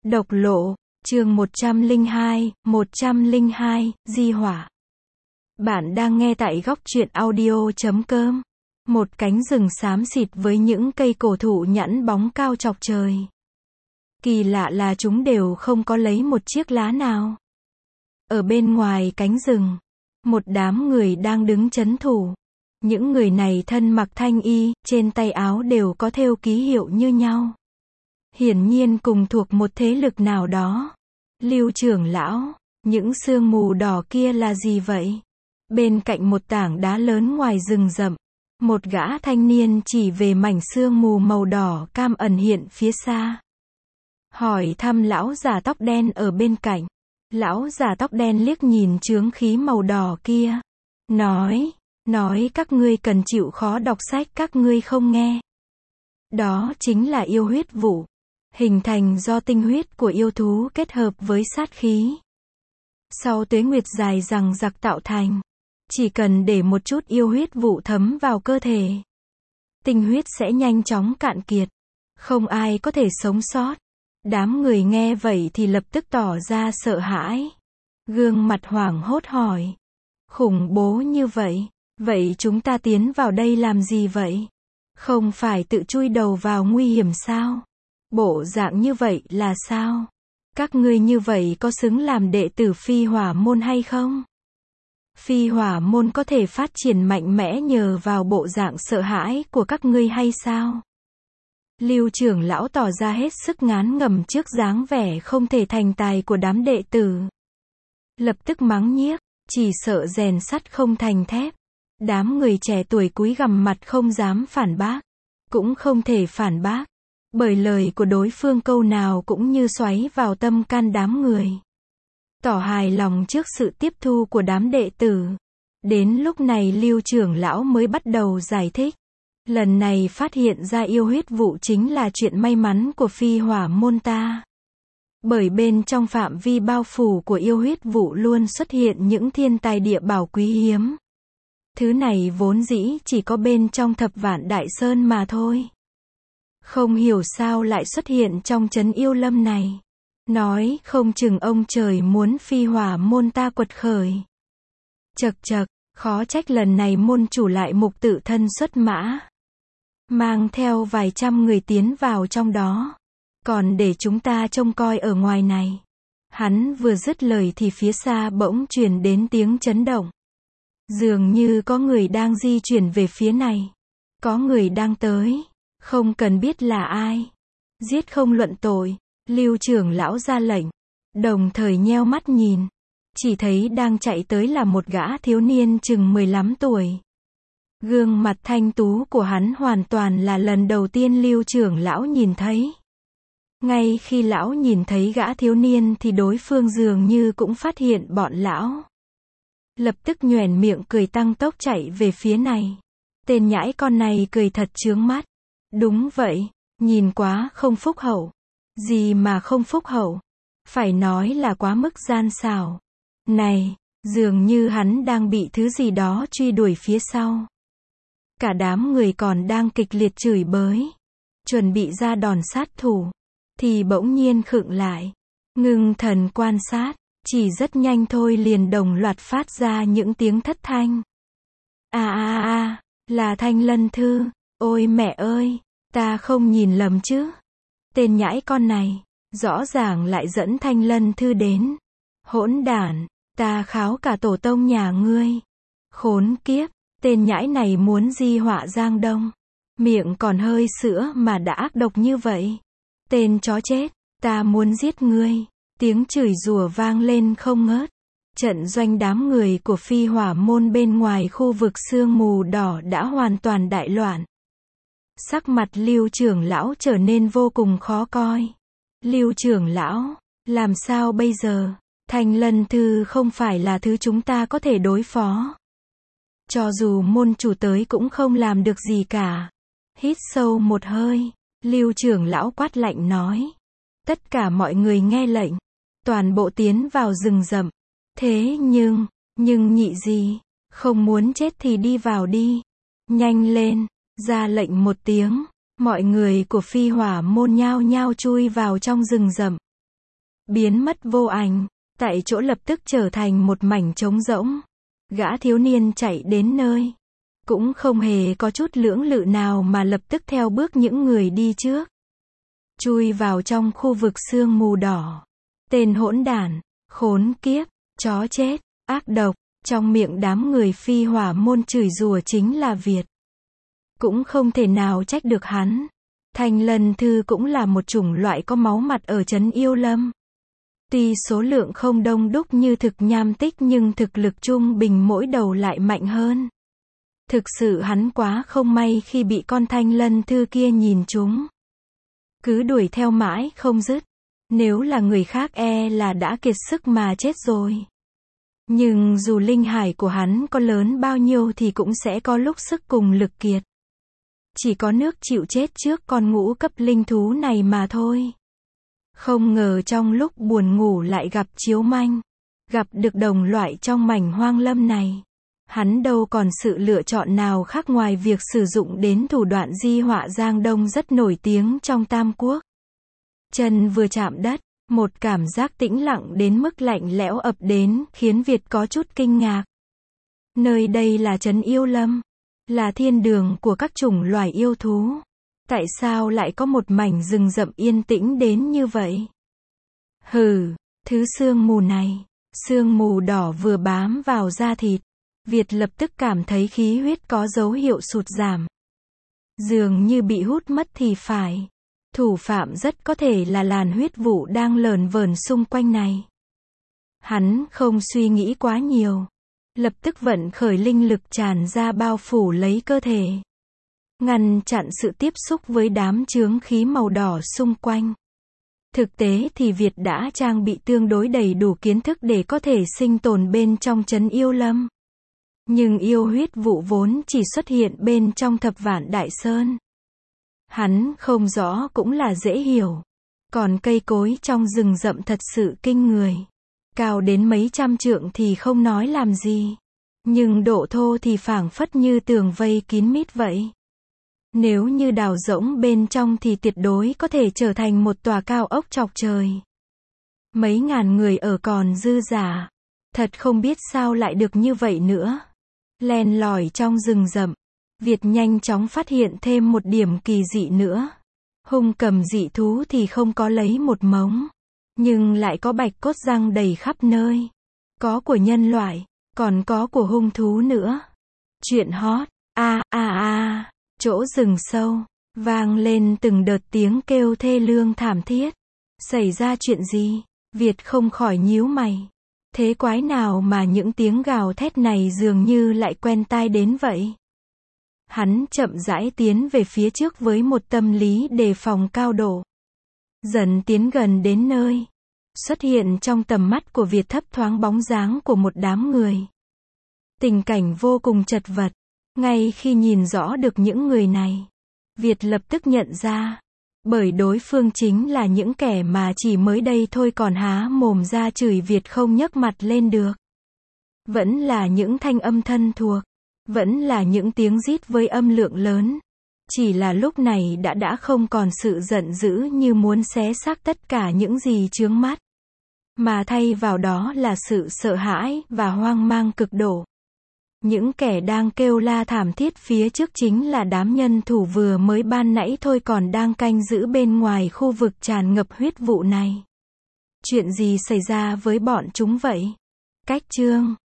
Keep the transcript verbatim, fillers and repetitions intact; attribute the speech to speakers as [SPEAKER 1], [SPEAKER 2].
[SPEAKER 1] Độc lộ, chương một trăm lẻ hai, một trăm lẻ hai, Di Hỏa. Bạn đang nghe tại góc truyện audio chấm com. Một cánh rừng xám xịt với những cây cổ thụ nhẵn bóng cao chọc trời. Kỳ lạ là chúng đều không có lấy một chiếc lá nào. Ở bên ngoài cánh rừng, một đám người đang đứng trấn thủ. Những người này thân mặc thanh y, trên tay áo đều có thêu ký hiệu như nhau. Hiển nhiên cùng thuộc một thế lực nào đó. Lưu trưởng lão, những sương mù đỏ kia là gì vậy? Bên cạnh một tảng đá lớn ngoài rừng rậm, một gã thanh niên chỉ về mảnh sương mù màu đỏ cam ẩn hiện phía xa. Hỏi thăm lão già tóc đen ở bên cạnh. Lão già tóc đen liếc nhìn chướng khí màu đỏ kia. Nói, nói các ngươi cần chịu khó đọc sách các ngươi không nghe. Đó chính là yêu huyết vụ. Hình thành do tinh huyết của yêu thú kết hợp với sát khí. Sau tuế nguyệt dài rằng giặc tạo thành. Chỉ cần để một chút yêu huyết vụ thấm vào cơ thể. Tinh huyết sẽ nhanh chóng cạn kiệt. Không ai có thể sống sót. Đám người nghe vậy thì lập tức tỏ ra sợ hãi. Gương mặt hoảng hốt hỏi. Khủng bố như vậy. Vậy chúng ta tiến vào đây làm gì vậy? Không phải tự chui đầu vào nguy hiểm sao? Bộ dạng như vậy là sao? Các ngươi như vậy có xứng làm đệ tử Phi Hỏa môn hay không? Phi Hỏa môn có thể phát triển mạnh mẽ nhờ vào bộ dạng sợ hãi của các ngươi hay sao? Lưu trưởng lão tỏ ra hết sức ngán ngẩm trước dáng vẻ không thể thành tài của đám đệ tử. Lập tức mắng nhiếc, chỉ sợ rèn sắt không thành thép. Đám người trẻ tuổi cúi gằm mặt không dám phản bác. Cũng không thể phản bác. Bởi lời của đối phương câu nào cũng như xoáy vào tâm can đám người. Tỏ hài lòng trước sự tiếp thu của đám đệ tử. Đến lúc này Lưu trưởng lão mới bắt đầu giải thích. Lần này phát hiện ra yêu huyết vụ chính là chuyện may mắn của Phi Hỏa môn ta. Bởi bên trong phạm vi bao phủ của yêu huyết vụ luôn xuất hiện những thiên tài địa bảo quý hiếm. Thứ này vốn dĩ chỉ có bên trong Thập Vạn Đại Sơn mà thôi. Không hiểu sao lại xuất hiện trong trấn yêu lâm này. Nói không chừng ông trời muốn Phi Hỏa môn ta quật khởi. Chật chật, khó trách lần này môn chủ lại mục tự thân xuất mã. Mang theo vài trăm người tiến vào trong đó. Còn để chúng ta trông coi ở ngoài này. Hắn vừa dứt lời thì phía xa bỗng truyền đến tiếng chấn động. Dường như có người đang di chuyển về phía này. Có người đang tới. Không cần biết là ai. Giết không luận tội. Lưu trưởng lão ra lệnh. Đồng thời nheo mắt nhìn. Chỉ thấy đang chạy tới là một gã thiếu niên chừng mười lăm tuổi. Gương mặt thanh tú của hắn hoàn toàn là lần đầu tiên Lưu trưởng lão nhìn thấy. Ngay khi lão nhìn thấy gã thiếu niên thì đối phương dường như cũng phát hiện bọn lão. Lập tức nhoẻn miệng cười tăng tốc chạy về phía này. Tên nhãi con này cười thật chướng mắt. Đúng vậy, nhìn quá không phúc hậu. Gì mà không phúc hậu? Phải nói là quá mức gian xảo. Này, dường như hắn đang bị thứ gì đó truy đuổi phía sau. Cả đám người còn đang kịch liệt chửi bới. Chuẩn bị ra đòn sát thủ. Thì bỗng nhiên khựng lại. Ngưng thần quan sát. Chỉ rất nhanh thôi liền đồng loạt phát ra những tiếng thất thanh. À à à, là Thanh Lân Thư. Ôi mẹ ơi, ta không nhìn lầm chứ. Tên nhãi con này, rõ ràng lại dẫn Thanh Lân Thư đến. Hỗn đản, ta kháo cả tổ tông nhà ngươi. Khốn kiếp, tên nhãi này muốn di họa Giang Đông. Miệng còn hơi sữa mà đã ác độc như vậy. Tên chó chết, ta muốn giết ngươi. Tiếng chửi rủa vang lên không ngớt. Trận doanh đám người của Phi Hỏa môn bên ngoài khu vực sương mù đỏ đã hoàn toàn đại loạn. Sắc mặt Lưu trưởng lão trở nên vô cùng khó coi. Lưu trưởng lão, làm sao bây giờ? Thanh Lân Thư không phải là thứ chúng ta có thể đối phó. Cho dù môn chủ tới cũng không làm được gì cả. Hít sâu một hơi, Lưu trưởng lão quát lạnh nói. Tất cả mọi người nghe lệnh. Toàn bộ tiến vào rừng rậm. Thế nhưng, nhưng nhị gì? Không muốn chết thì đi vào đi. Nhanh lên, ra lệnh một tiếng. Mọi người của Phi Hỏa môn nhao nhao chui vào trong rừng rậm. biến mất vô ảnh, tại chỗ lập tức trở thành một mảnh trống rỗng. Gã thiếu niên chạy đến nơi, cũng không hề có chút lưỡng lự nào mà lập tức theo bước những người đi trước. Chui vào trong khu vực sương mù đỏ. Tên hỗn đản, khốn kiếp, chó chết, ác độc, trong miệng đám người phi hỏa môn chửi rủa chính là Việt. Cũng không thể nào trách được hắn. Thanh Lân Thư cũng là một chủng loại có máu mặt ở trấn Yêu Lâm. Tuy số lượng không đông đúc như thực nham tích nhưng thực lực trung bình mỗi đầu lại mạnh hơn. Thực sự hắn quá không may khi bị con Thanh Lân Thư kia nhìn trúng. Cứ đuổi theo mãi không dứt. Nếu là người khác e là đã kiệt sức mà chết rồi. Nhưng dù linh hải của hắn có lớn bao nhiêu thì cũng sẽ có lúc sức cùng lực kiệt. Chỉ có nước chịu chết trước con ngũ cấp linh thú này mà thôi. Không ngờ trong lúc buồn ngủ lại gặp chiếu manh. Gặp được đồng loại trong mảnh hoang lâm này. Hắn đâu còn sự lựa chọn nào khác ngoài việc sử dụng đến thủ đoạn di họa Giang Đông rất nổi tiếng trong Tam Quốc. Chân vừa chạm đất, một cảm giác tĩnh lặng đến mức lạnh lẽo ập đến, khiến Việt có chút kinh ngạc. Nơi đây là trấn Yêu Lâm, là thiên đường của các chủng loài yêu thú. Tại sao lại có một mảnh rừng rậm yên tĩnh đến như vậy? Hừ, thứ sương mù này, sương mù đỏ vừa bám vào da thịt, Việt lập tức cảm thấy khí huyết có dấu hiệu sụt giảm. Dường như bị hút mất thì phải. Thủ phạm rất có thể là làn huyết vụ đang lờn vờn xung quanh này. Hắn không suy nghĩ quá nhiều. Lập tức vận khởi linh lực tràn ra bao phủ lấy cơ thể. Ngăn chặn sự tiếp xúc với đám chướng khí màu đỏ xung quanh. Thực tế thì Việt đã trang bị tương đối đầy đủ kiến thức để có thể sinh tồn bên trong trấn Yêu Lâm. Nhưng yêu huyết vụ vốn chỉ xuất hiện bên trong Thập Vạn Đại Sơn. Hắn không rõ cũng là dễ hiểu. Còn cây cối trong rừng rậm thật sự kinh người. Cao đến mấy trăm trượng thì không nói làm gì. Nhưng độ thô thì phảng phất như tường vây kín mít vậy. Nếu như đào rỗng bên trong thì tuyệt đối có thể trở thành một tòa cao ốc chọc trời. Mấy ngàn người ở còn dư giả. Thật không biết sao lại được như vậy nữa. Len lỏi trong rừng rậm. Việt nhanh chóng phát hiện thêm một điểm kỳ dị nữa. Hung cầm dị thú thì không có lấy một mống. Nhưng lại có bạch cốt răng đầy khắp nơi. Có của nhân loại, còn có của hung thú nữa. Chuyện hot, a a a, chỗ rừng sâu, vang lên từng đợt tiếng kêu thê lương thảm thiết. Xảy ra chuyện gì? Việt không khỏi nhíu mày. Thế quái nào mà những tiếng gào thét này dường như lại quen tai đến vậy? Hắn chậm rãi tiến về phía trước với một tâm lý đề phòng cao độ. Dần tiến gần đến nơi. Xuất hiện trong tầm mắt của Việt thấp thoáng bóng dáng của một đám người. Tình cảnh vô cùng chật vật. Ngay khi nhìn rõ được những người này, Việt lập tức nhận ra. Bởi đối phương chính là những kẻ mà chỉ mới đây thôi còn há mồm ra chửi Việt không nhấc mặt lên được. Vẫn là những thanh âm thân thuộc. Vẫn là những tiếng rít với âm lượng lớn. Chỉ là lúc này đã đã không còn sự giận dữ như muốn xé xác tất cả những gì chướng mắt. Mà thay vào đó là sự sợ hãi và hoang mang cực độ. Những kẻ đang kêu la thảm thiết phía trước chính là đám nhân thủ vừa mới ban nãy thôi còn đang canh giữ bên ngoài khu vực tràn ngập huyết vụ này. Chuyện gì xảy ra với bọn chúng vậy? Cách chương